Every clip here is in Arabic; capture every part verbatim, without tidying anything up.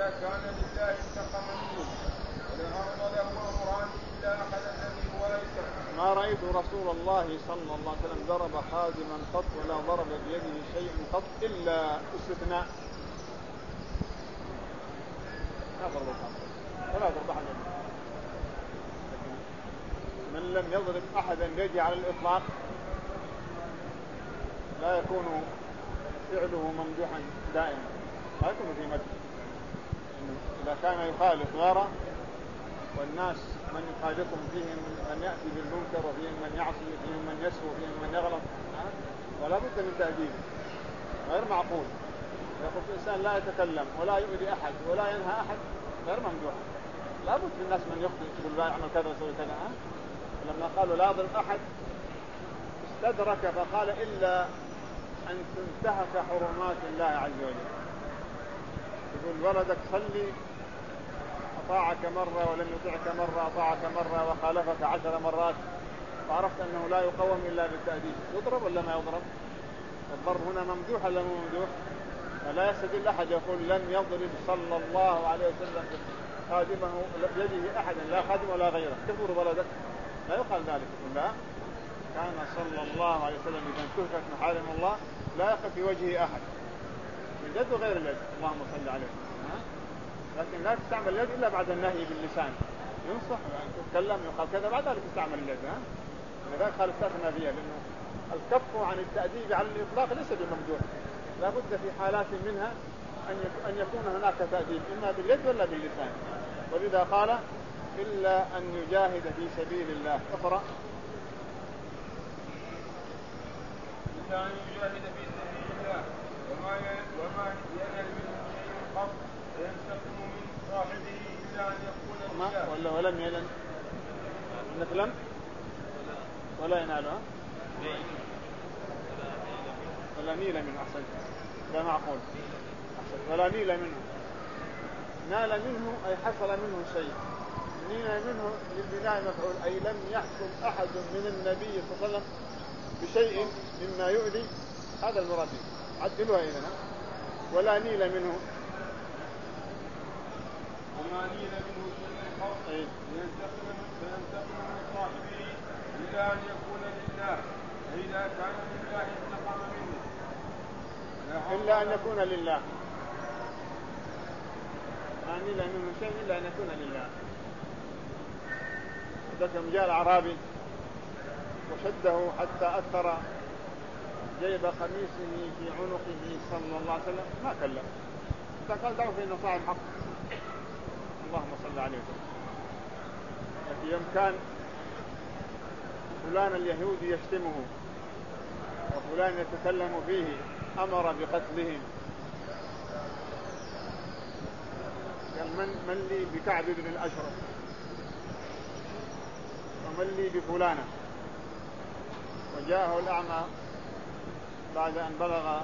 فإذا كان لله انتقم منه ولأرض له أمران إلا أخذ الذي هو أيسر. ما رأيت رسول الله صلى الله عليه وسلم ضرب خادما قط ولا ضرب بيده شيء قط إلا استثناء لا ضرب ولا ضرب أحد. من لم يضرب أحدا يجي على الإطلاق لا يكون فعله ممدوحا دائما، لا يكون في مدح. إذا كان يخالف غيره والناس من يخالفهم فيهم من يأتي بالمنكر وفيهم من يعصي وفيهم من يسوء وفيهم من يغلط ولا بد من تأديبه غير معقول. يقول الإنسان لا يتكلم ولا يؤذي أحد ولا ينهى أحد غير ممدوح. لا بد من الناس من يخطئ يقول لا يعمل كذا ويسوي كذا. لما قالوا لا يضرب أحد استدرك فقال إلا أن تنتهك حرمات الله عز وجل. يقول ولدك صلي أطاعك مرة ولم يطعك مرة، أطاعك مرة وخالفك عشر مرات، فعرفت أنه لا يقوم إلا بالتأديب. يضرب ولا ما يضرب؟ الضرب هنا ممدوح ولا مو ممدوح؟ فلا يستدل أحد يقول لم يضرب صلى الله عليه وسلم خادمه بيده أحدا لا خادم ولا غيره تضرب ولدك، لا يقال ذلك. يقول لا، كان صلى الله عليه وسلم إذا انتهكت محارم الله لا يقف في وجهه أحد اليد وغير اليد، اللهم صل عليه. لكن لا تستعمل اليد إلا بعد النهي باللسان، ينصح ويتكلم يقال كذا بعد ذلك تستعمل اليد. لذلك قال استثنى فيها، لأنه الكف عن التأديب على الإطلاق ليس بممدوح، لا بد في حالات منها أن يكون هناك تأديب إما باليد ولا باللسان. ولذا قال إلا أن يجاهد في سبيل الله. اقرأ. إلا أن يجاهد في سبيل الله وما وما ينال منه شيء قط وينتقم من صاحبه إلا أن يكون لله. ولا ولم ينل إنك لم ولا ينالها ولا نيل منه. أحسن، لا معقول. أحسن، ولا نيل منه. نال منه أي حصل منه شيء، نيل منه للبناء مفعول، أي لم يحصل أحد من النبي صلى الله عليه وسلم بشيء مما يؤذي. هذا المراد، عدلوها إذن. ولا نيل منه وما نيل منه شيء قط ينتقم من صاحبه إلا أن يكون لله، فإذا كان لله انتقم منه. إلا أن يكون لله، ما نيل منه شيء إلا أن يكون لله. ذكر جاء الأعرابي وشده حتى أثر جيب قميصه في عنقه صلى الله عليه وسلم، ما كلم، فقال دعوا فإنه صاحب حق. اللهم صل عليه وسلم. في يوم كان فلان اليهودي يشتمه وفلان يتكلم فيه أمر بقتلهم، قال من, من لي بكعب بن الأشرف ومن لي بفلانة. وجاءه الأعمى بعد أن بلغ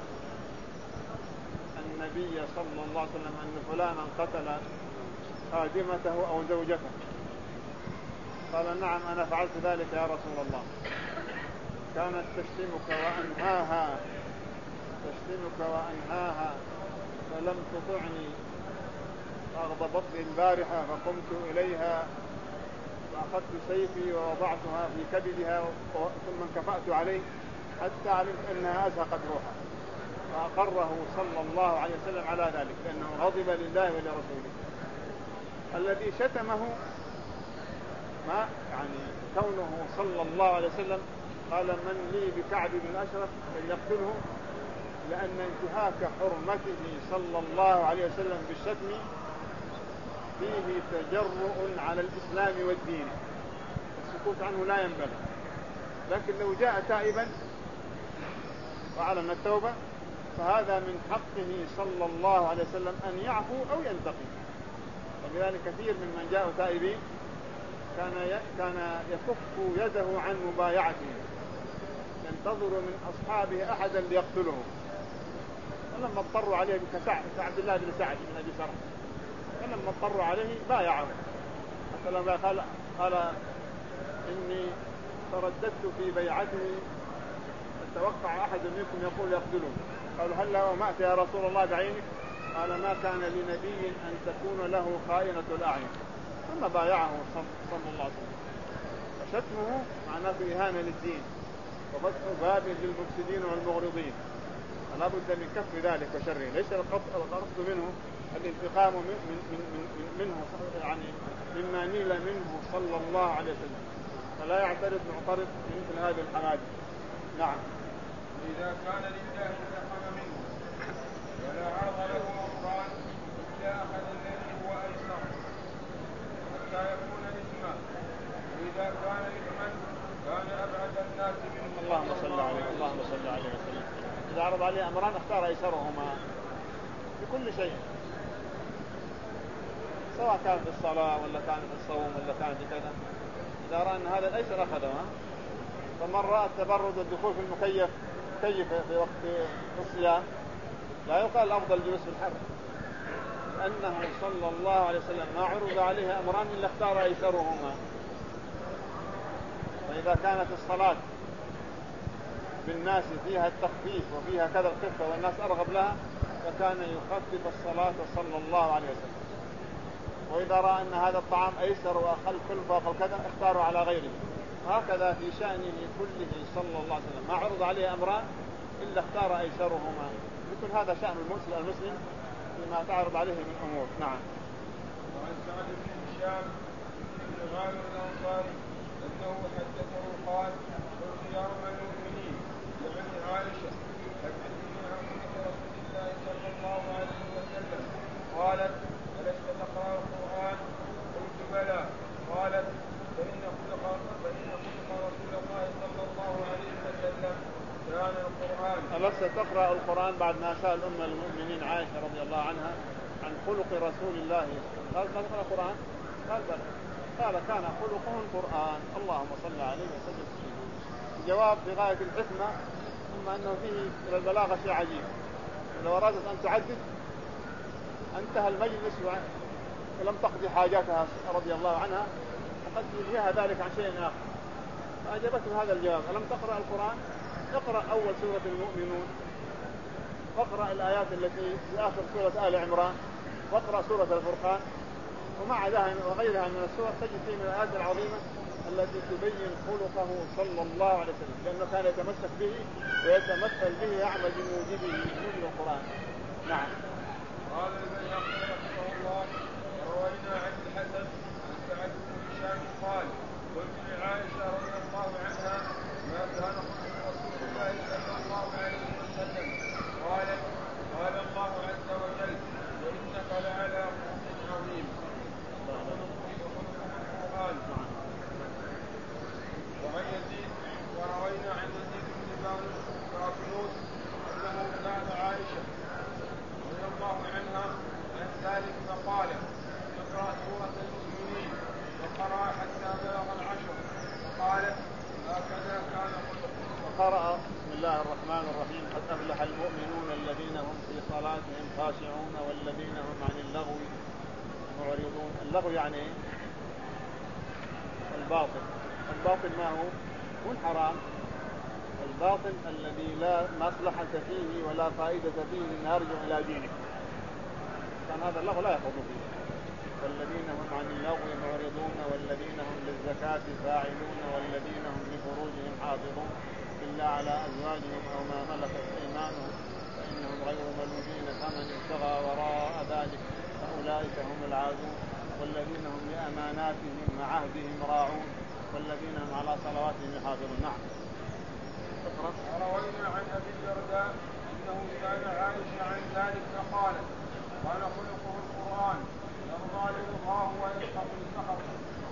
النبي صلى الله عليه وسلم أن فلانا قتل خادمته أو زوجته، قال نعم أنا فعلت ذلك يا رسول الله، كانت تشتمك وأنهاها تشتمك وأنهاها فلم تطعني، فأغضبتني البارحة فقمت إليها فأخذت سيفي ووضعتها في كبدها ثم انكفأت عليه حتى علمت أنها أزهقت روحها، فأقره صلى الله عليه وسلم على ذلك لأنه غضب لله ولرسوله. الذي شتمه ما يعني كونه صلى الله عليه وسلم قال من لي بكعب بن الأشرف فليقتله، لأن انتهاك حرمته صلى الله عليه وسلم بالشتم فيه تجرؤ على الإسلام والدين، السكوت عنه لا ينبغي. لكن لو جاء تائبا وأعلن التوبة فهذا من حقه صلى الله عليه وسلم أن يعفو أو ينتقم. وبذلك كثير من من جاءوا تائبين كان كان يكف يده عن مبايعته، ينتظر من أصحابه أحدا ليقتله، فلما اضطروا عليه كعبد الله بن سعد بن أبي سرح، فلما اضطروا عليه بايعه. حتى لما قال قال إني ترددت في بيعته أتوقع أحد منكم يقول يقتله، قالوا هل لو مات يا رسول الله بعينك؟ قال ما كان لنبي أن تكون له خائنة الأعين، ثم بايعه صلى الله عليه وسلم. وشتمه معناه إهانة للدين وفتح باب للمفسدين والمغرضين، فلا بد من كف ذلك وشره. ليس القصد منه الانتقام من من من من منه يعني مما نيل منه صلى الله عليه وسلم، فلا يعترض معترض من مثل هذه الحوادث. نعم. إذا كان لله انتقم منه ولا عرض له أمران إلا أخذ الذي هو أيسر حتى يكون إثما، وإذا كان إثما كان أبعد الناس منه. اللهم صل عليه اللهم صل عليه وسلم. إذا عرض عليه أمران اختار أيسرهما بكل شيء، سواء كان في الصلاة ولا كان في الصوم ولا كان في كذا. إذا رأى أن هذا الأيسر أخذها. فمن رأى التبرد والدخول في المكيف كيف في وقت الصيام لا يقال الأفضل جلوس في الحر، لأنه صلى الله عليه وسلم ما عرض عليه أمران إلا اختار أيسرهما. فإذا كانت الصلاة بالناس فيها التخفيف وفيها كذا الخفة والناس أرغب لها فكان يخفف الصلاة صلى الله عليه وسلم. وإذا رأى أن هذا الطعام أيسر وأقل كلفة وأقل كذا اختاروا على غيره. هكذا في شأنه كله صلى الله عليه وسلم ما عرض عليه أمران إلا اختار أيسرهما. يكون هذا شأن المسلم المسلم فيما تعرض عليه من أمور. نعم. وعن سعد بن هشام بن غانم الأنصاري أنه حدثه قال قلت يا أم المؤمنين يعني عائشة حدثني عن سنة رسول الله صلى الله عليه وسلم. قالت ألست تقرأ القرآن؟ قلت بلى. قالت فإن خلق فإن خلق رسول الله صلى الله عليه وسلم كان القرآن. ألست تقرأ القرآن؟ بعد ما سأل أم المؤمنين عائشة رضي الله عنها عن خلق رسول الله قال تقرأ القرآن؟ قال بلى. قال كان خلقه القرآن. اللهم صل عليه وسلم. الجواب في غاية الحكمة، ثم أنه فيه إلى البلاغة شيء عجيب. لو أرادت أن تعدد انتهى المجلس ولم تقضي حاجاتها رضي الله عنها وقد يلهيها ذلك عن شيء آخر، فأجابته هذا الجواب: ألم تقرأ القرآن؟ اقرأ أول سورة المؤمنون، واقرأ الآيات التي في آخر سورة آل عمران، واقرأ سورة الفرقان، ومع ذلك وغيرها من السور تجد فيه من الآيات العظيمة التي تبين خلقه صلى الله عليه وسلم، لأنه كان يتمسك به ويتمثل به يعمل بموجبه موجب القرآن. نعم. قال البيهقي رحمه الله: روينا عن الحسن عن سعد بن هشام قال: قلت لعائشة رضي الله عنها: ما كان خلق رسول الله صلى الله عليه وسلم؟ قالت: قال الله عز وجل: وإنك لعلى خلق عظيم. القرآن. وعن يزيد وروينا عن يزيد بن بارقنوس أنه سأل عائشة رضي الله عنها عن ذلك فقال: اقرأ سورة المؤمنين، وقرأ حتى بلغ العشر، فقالت: هكذا كان خلقه. وقرأ: بسم الله الرحمن الرحيم، قد أفلح المؤمنون الذين هم في صلاتهم خاشعون والذين هم عن اللغو معرضون. اللغو يعني الباطل. الباطل ما هو؟ هو الحرام. الباطل الذي لا مصلحة فيه ولا فائدة فيه إنه يرجع إلى دينه، كان هذا اللغو لا يخوض فيه. والذين هم عن اللغو معرضون والذين هم للزكاة فاعلون والذين هم لفروجهم حافظون إلا على أزواجهم أو ما ملكت أيمانهم فإنهم غير ملومين، فمن ابتغى وراء ذلك فأولئك هم العادون والذين هم لأماناتهم وعهدهم راعون والذين هم على صلواتهم يحافظون. نعم. وروينا عن أبي الدرداء أنه سأل عائشة عن ذلك فقالت: كان خلقه القرآن، يرضى لرضاه ويسخط لسخطه.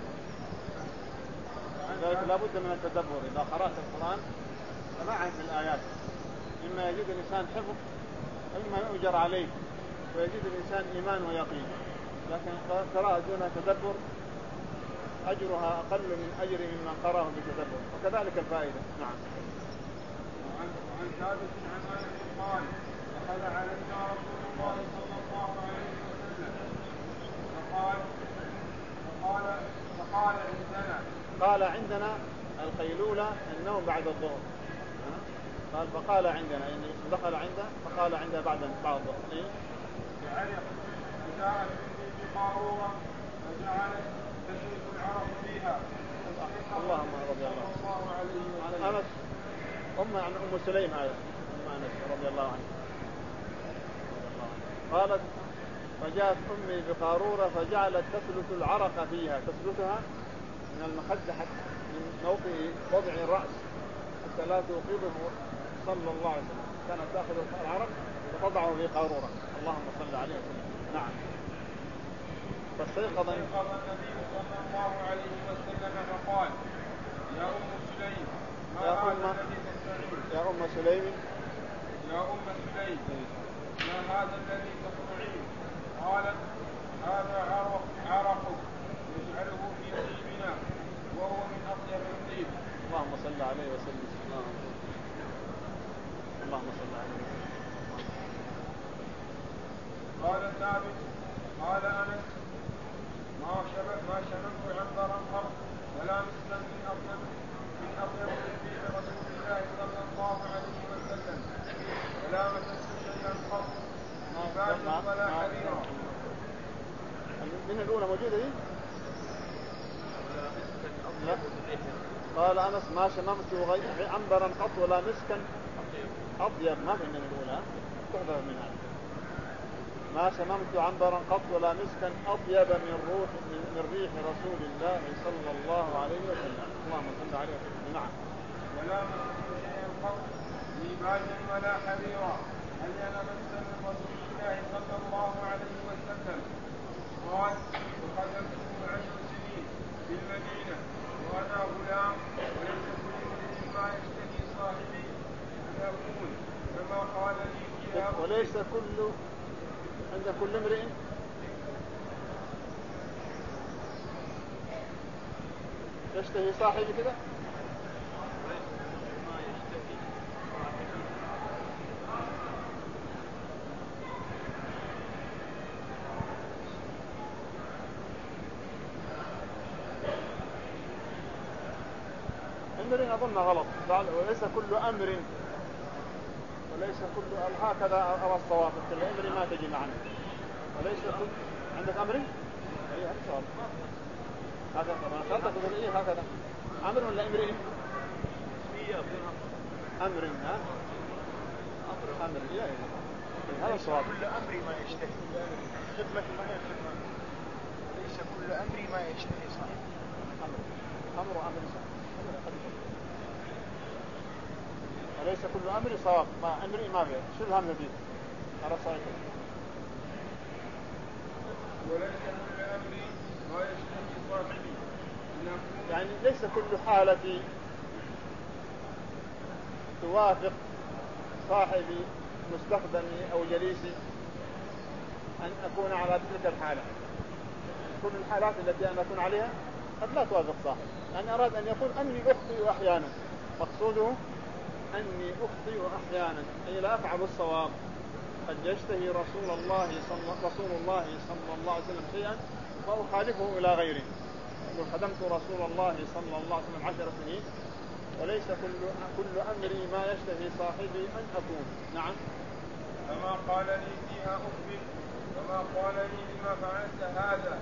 لذلك لا بد من التدبر. إذا قرأت القرآن تمعن في الآيات، إما يجد الإنسان حفظ وإما يؤجر عليه ويجد الإنسان إيمان ويقين، لكن قراءة دون تدبر أجرها أقل من أجر ممن قرأه بتدبر، وكذلك الفائدة. نعم. وعن ثابت عن أنس قال: دخل علينا رسول الله صلى الله عليه وسلم فقال فقال فقال عندنا قال عندنا القيلولة النوم بعد الظهر. قال فقال عندنا، يعني دخل عنده فقال عنده بعد بعد الظهر. العرق جاءت مني بقارورة فجعلت تشرب العرق فيها. اللهم رضي الله الله عليه وسلم. أنس أم عن أم سليم هذا أم أنس رضي الله عنه قالت فجاءت أمي بقارورة فجعلت تسلت العرق فيها، تسلتها من المخدة من موضع وضع الرأس حتى لا توقظه صلى الله عليه وسلم، كانت تأخذ العرق وتضعه في قارورة. اللهم صل عليه وسلم. نعم. فاستيقظ النبي صلى الله عليه وسلم فقال يا أم سليم ما هذا الذي تصنعين؟ يا أم سليم يا أم سليم ما هذا الذي تصنعين؟ قالت هذا عرق عرق نجعله في طيبنا وهو من أطيب الطيب. اللهم صل عليه وسلم. اللهم صل عليه وسلم. قال ثابت قال أنس ما شممت ما شممت عنبرا قط ولا مسكا من أطيب من أطيب ريح رسول الله صلى الله عليه وسلم ولا مسست شيئا قط فاجا ولا حريرا. من الأولى موجودة دي؟ لا. قال أنس ما شممت عنبرا قط ولا مسكا أطيب، ما في من الأولى تحضر منها. ما شممت عنبرا قط ولا مسكا أطيب من روح من ريح رسول الله صلى الله عليه وسلم. اللهم صل عليه وسلم. نعم. ولا مسست شيئا قط ديباجا ولا حريرا ألين مسا من رسول الله صلى الله عليه وسلم. قال وخدمته عشر سنين في المدينة وأنا غلام وليس كل امرئ ما يشتهي صاحبي أن أكون كما قال لي فيها. وليس كل عند كل امرئ يشتهي صاحبي كده. امر أظن غلط. وليس كل أمر وليس كل هكذا أرى الصواب. كل أمر ما تجي معنا. وليس كل عندك أمر أي هذا هذا ما شرط تقول إيه هكذا أمر ولا أمر أمر ها أمر إيه هذا الصواب. كل أمر ما يشتهي خدمة ما هي خدمة. ليس كل أمر ما يشتهي صاحب. أمر أمر أمر صاحب. وليس كل أمر صواب. ما أمر ما فيه شو الهم دي على صحيح. وليس كل أمر ما يشتهي صاحبي يعني ليس كل حالة توافق صاحبي مستخدمي أو جليسي أن أكون على تلك الحالة. كل الحالات التي أنا أكون عليها قد لا توافق صاحبي. أنا أراد أن يقول أني أخطئ أحيانا. مقصوده أني أخطئ أحيانا أي لا أفعل الصواب. قد يشتهي رسول الله صلى رسول الله صلى الله عليه وسلم شيئا وأخالفه إلى غيره. يقول خدمت رسول الله صلى الله عليه وسلم عشر سنين وليس كل كل أمري ما يشتهي صاحبي أن أكون. نعم. فما قال لي فيها أخبر وما قال لي لما فعلت هذا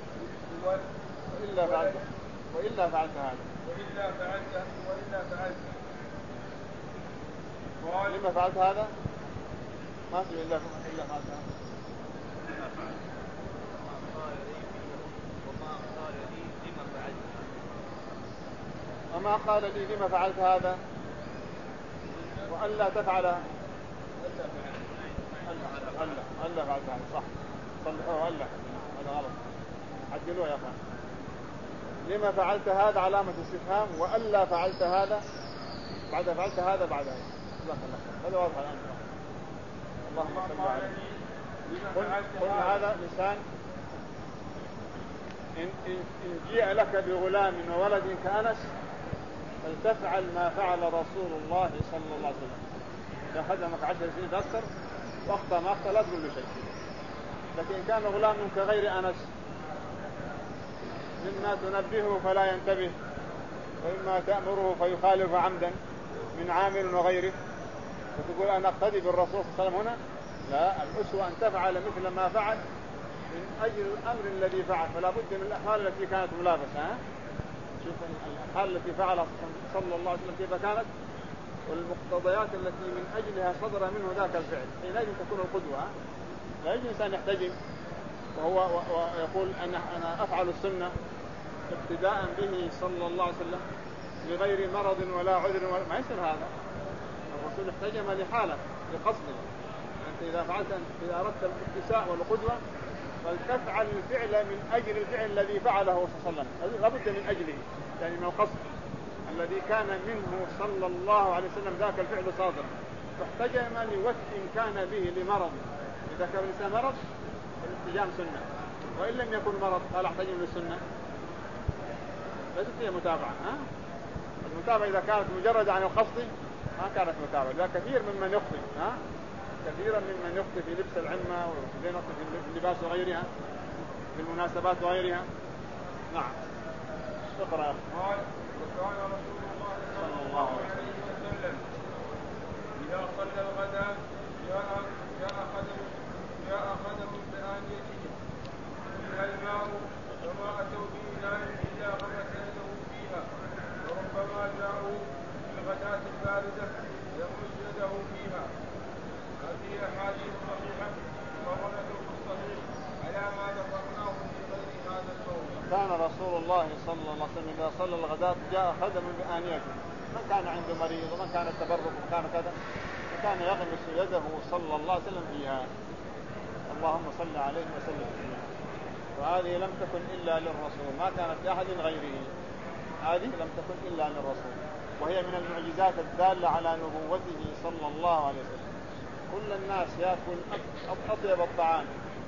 وإلا فعلت وإلا فعلت هذا وإلا فعلت وإلا فعلت قال لما فعلت هذا ما في إلا إلا فعلت هذا. وما قال لي لما فعلت هذا وألا تفعل ألا ألا فعلت هذا صح صلحوه ألا هذا غلط عدلوه يا أخوان. لما فعلت هذا علامة استفهام وألا فعلت هذا بعد فعلت هذا بعد هذا. هذا واضح الآن. اللهم صل على قلنا هذا لسان إن, إن جيء لك بغلام وولد كأنس فلتفعل ما فعل رسول الله صلى الله عليه وسلم. إذا خدمك عشر سنين تأثر وأخطأ ما أخطأ لا تقول له شيء. لكن كان غلام كغير أنس مما تنبهه فلا ينتبه وإما تأمره فيخالف عمدا من عامل وغيره وتقول أنا أقتدي بالرسول صلى الله عليه وسلم هنا لا، الأسوة أن تفعل مثل ما فعل من أجل الأمر الذي فعل، فلا بد من الأفعال التي كانت ملابسة. ها؟ شوف الأفعال التي فعلها صلى الله عليه وسلم كيف كانت، والمقتضيات التي من أجلها صدر منه ذاك الفعل، حينئذ تكون القدوة. لا يجوز أن يحتجم وهو ويقول أنا أنا أفعل السنة ابتداء به صلى الله عليه وسلم لغير مرض ولا عذر ولا ما يصير هذا. الرسول احتجم لحاله لقصده. أنت إذا فعلت إذا أردت الاقتساء والقدوة فلتفعل الفعل من أجل الفعل الذي فعله صلى الله عليه وسلم، لابد من أجله، يعني من القصد الذي كان منه صلى الله عليه وسلم ذاك الفعل صادرا. فاحتجم لوجه كان به لمرض، إذا كان لسه مرض الاحتجام سنة، وإن لم يكن مرض قال احتجم للسنة، ليست هي متابعة. ها؟ المتابعة إذا كانت مجرد عن القصد ما كانت متابعة. لا، كثير ممن يخطئ، ها؟ كثيرا ممن يخطئ في لبس العمة وفي اللباس وغيرها في المناسبات وغيرها. نعم. اقرأ. قال وكان رسول الله صلى الله عليه وسلم إذا صلى الغداء جاء جاء خدم جاء خدم بآنيته فيها الماء وما أتوا بإناء إلا غمس يده فيها، وربما جاءوا بالغداة الباردة يغمس يده فيها. هذه أحاديث صحيحة مبررة في الصحيح على ما ذكرناه في غير هذا الموضوع. كان رسول الله صلى الله عليه وسلم إذا صلى الغداة جاء خدم بآنيته، من كان عنده مريض ومن كان تبرك وكان كذا، وكان يغمس يده صلى الله عليه وسلم فيها. اللهم صل عليه وسلم. وهذه لم تكن إلا للرسول، ما كانت لأحد غيره، هذه لم تكن إلا للرسول، وهي من المعجزات الدالة على نبوته صلى الله عليه وسلم. كل الناس يأكل أطيب الطعام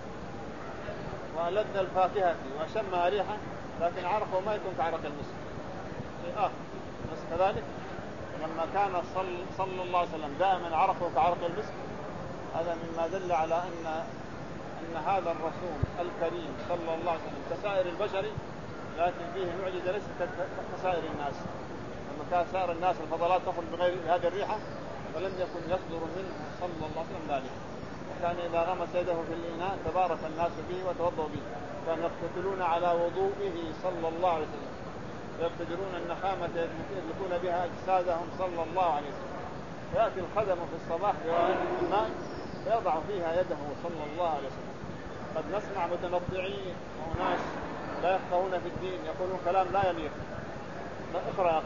وألذ الفاكهة وشمها ريحة، لكن عرقه ما يكون كعرق المسك شيء آخر. بس كذلك لما كان صلى, صلى الله عليه وسلم دائما عرقه كعرق المسك، هذا مما دل على أن أن هذا الرسول الكريم صلى الله عليه وسلم كسائر البشر، لكن فيه معجزة ليست كسائر الناس. لما كان سائر الناس الفضلات تخرج بغير هذه الريحة، فلم يكن يصدر منه صلى الله عليه وسلم ذلك. وكان إذا غمس يده في الإناء تبارك الناس به وتوضوا به، كانوا يقتتلون على وضوئه صلى الله عليه وسلم، ويقتدرون النخامة يدلكون بها أجسادهم صلى الله عليه وسلم. يأتي الخدم في الصباح بالماء فيضع فيها يده صلى الله عليه وسلم. قد نسمع متنطعين وناس لا يفقهون في الدين يقولون كلام لا يليق. اقرأ.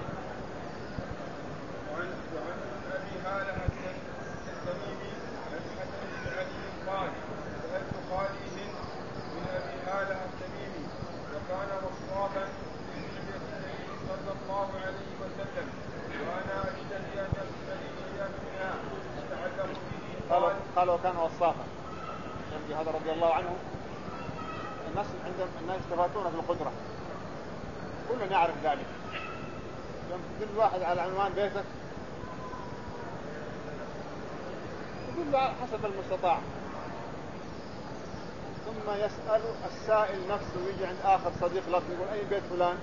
وعن أبي هالة التميمي عن حسن بن علي قال سألت خالي هند من أبي هالة التميمي وكان وصافا في لحية النبي صلى الله عليه وسلم وأنا أشتهي أن أشتري منها أتعلق به. قال قال وكان وصافا، يرجي هذا رضي الله عنه. الناس عندهم الناس يتفاتون في القدرة، كلنا يعرف ذلك. يوم تدل واحد على عنوان بيتك تدل حسب المستطاع، ثم يسأل السائل نفسه، ويجي عند آخر صديق لك يقول أي بيت فلان،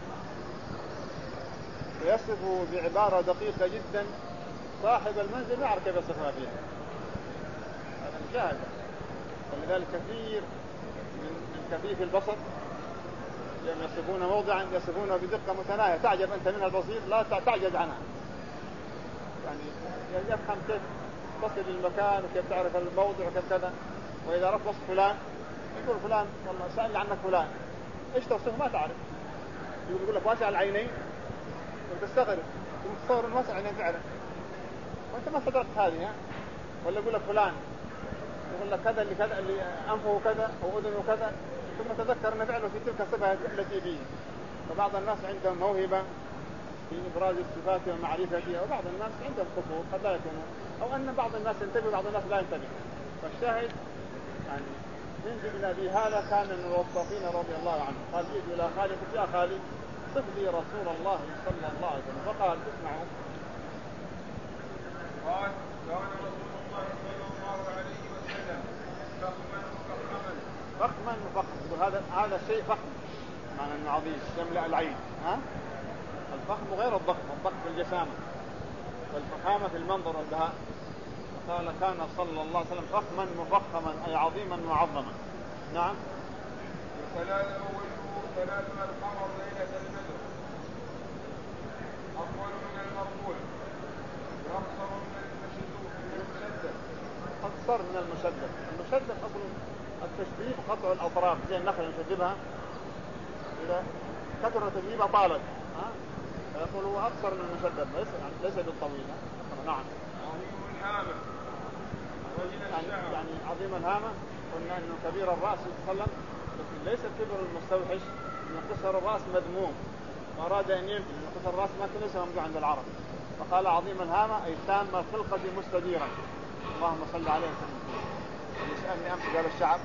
ويصفه بعبارة دقيقة جدا، صاحب المنزل يعرف كيف يصفها فيها. هذا الجهل. ولذلك كثير من, من كفيف البصر يوم يصفون موضعا يصفونه بدقة متناهية، تعجب أنت منها البصير لا تعجز عنها. يعني يفهم كيف تصل للمكان وكيف تعرف الموضع وكيف كذا. وإذا رفض فلان يقول فلان والله سأل عنك فلان، إيش توصفه ما تعرف. يقول, يقول لك واسع العينين وتستغرب تصور واسع العينين فعلا وأنت ما صدرت هذه. ها؟ ولا يقول لك فلان يقول لك كذا اللي كذا اللي أنفه كذا وأذنه كذا، ثم تذكر أن فعله في تلك الصفة التي فيه. فبعض الناس عندهم موهبة في إبراز الصفات ومعرفتها، وبعض الناس عندهم قصور قد لا يكونوا، أو أن بعض الناس ينتبه وبعض الناس لا ينتبه. فالشاهد يعني هند بن أبي هالة كان من الوصافين رضي الله عنه. قال جئت إلى خالي قلت يا خالي صف لي رسول الله صلى الله عليه وسلم، فقال اسمعوا. قال كان رسول الله صلى الله عليه وسلم فخما مفخما. فخما مفخما، هذا هذا شيء فخم معنى انه عظيم يملأ العين. ها؟ الفخم غير الضخم، الضخم في الجسامة والفخامة في المنظر والبهاء. قال كان صلى الله عليه وسلم فخما مفخما أي عظيما معظما. نعم. وثلاث أوله ثلاث القمر ليلة البدر أطول من المرفوع وأقصر من المشدد. أقصر من المشدد. المشدد أصل التشديد قطع الأطراف زي النخل نشددها إذا كثرت الجيبة طالت فيقول هو أقصر من المشدد ليس ليس بالطويل. نعم. عظيم الهامة يعني, يعني عظيم الهامة قلنا أنه كبير الرأس يتسلم لكن ليس الكبر المستوحش أن قصر الرأس مذموم وأراد أن ينفي أن قصر الرأس ما كان ليس ممدوح عند العرب فقال عظيم الهامة أي تام الخلقة مستديرا. اللهم صل عليه وسلم. يسألني أمس قال الشعب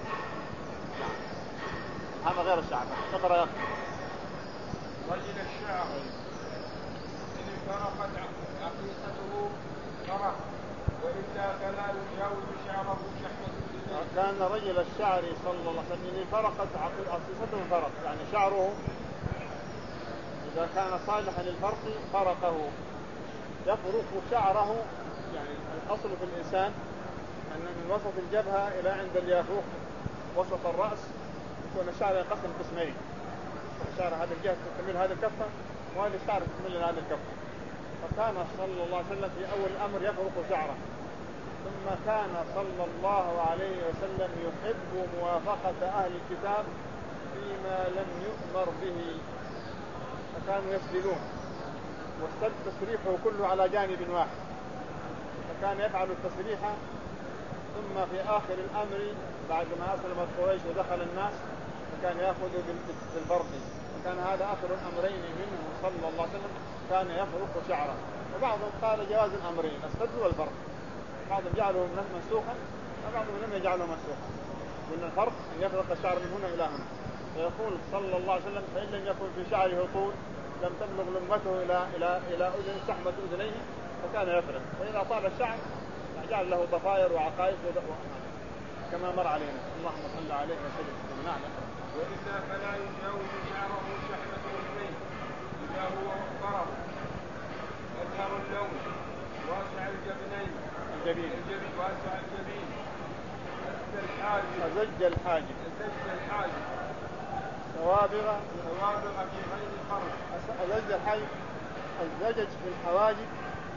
هذا غير الشعب اقرأ يا أخي. رجل الشعر إن انفرقت عقيقته فرق وإلا فلا يجاوز شعره شحمة. كان رجل الشعر صلى الله عليه وسلم إن فرقت عقيقته فرق يعني شعره إذا كان صالحا للفرق فرقه يفرق شعره. يعني الأصل في الإنسان أن من وسط الجبهة إلى عند اليافوق وسط الرأس يكون الشعر ينقسم قسمين. الشعر هذه الجهة تكمل هذه الكفة وهذه الشعر تكمل هذه الكفة. فكان صلى الله عليه وسلم في أول الأمر يفرق شعره ثم كان صلى الله عليه وسلم يحب موافقة أهل الكتاب فيما لم يؤمر به فكانوا يسدلون واستد تسريحه كله على جانب واحد فكان يفعل التسريح ثم في آخر الأمر بعد ما أسلمت قريش ودخل الناس فكان يأخذ بالفرق فكان هذا آخر الأمرين منه صلى الله عليه وسلم كان يفرق شعره. وبعضهم قال جواز الأمرين السد والفرق بعضهم جعله منسوخا وبعضهم لم يجعله منسوخا لأن الفرق أن يفرق الشعر من هنا إلى هنا. فيقول صلى الله عليه وسلم فإن لم يكن في شعره طول لم تبلغ لمته إلى إلى إلى أذن شحمة أذنيه فكان يفرق فإذا طال الشعر جعل له ضفائر وعقائق كما مر علينا. اللهم صل عليه وسلم. نعم. وإلا فلا يجاوز شعره شحمة أذنيه إذا هو مضطرب أزهر اللون واسع الجبنين الجبين الجبين واسع الجبين أزج الحاجب أزج الحاجب أزج الحاجب سوابغ سوابغ في غير الخرج. أزج الحاجب الزجج في الحواجب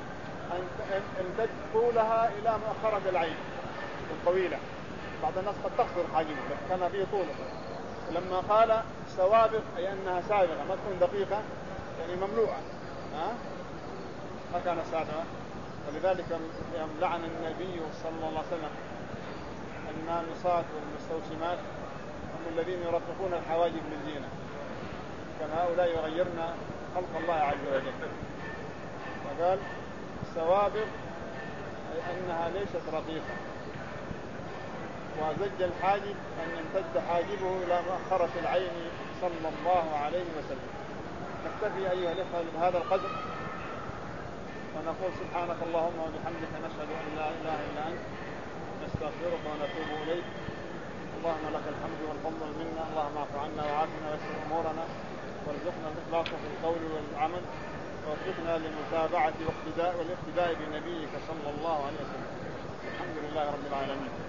أن طولها إلى مؤخرة العين الطويلة. بعض الناس قد تقصر حاجبه كان فيه طوله لما قال سوابغ أي أنها سابغة ما تكون دقيقة يعني مملوءة ها ما كان سابغة. ولذلك يوم لعن النبي صلى الله عليه وسلم النامصات والمستوسمات هم الذين يرققون الحواجب بالزينة كان هؤلاء يغيرن خلق الله عز وجل. فقال سوابغ أي أنها ليست رقيقة وزج الحاجب أن يمتد حاجبه إلى مؤخرة العين صلى الله عليه وسلم. نكتفي أيها الأخوة بهذا القدر ونقول سبحانك اللهم وبحمدك نشهد أن لا إله إلا أنت نستغفرك ونتوب إليك. اللهم لك الحمد والفضل منا. اللهم اعف عنا وعافنا ويسر أمورنا وارزقنا الإخلاص في القول والعمل ووفقنا للمتابعة والاقتداء والاقتداء بنبيك صلى الله عليه وسلم. الحمد لله رب العالمين.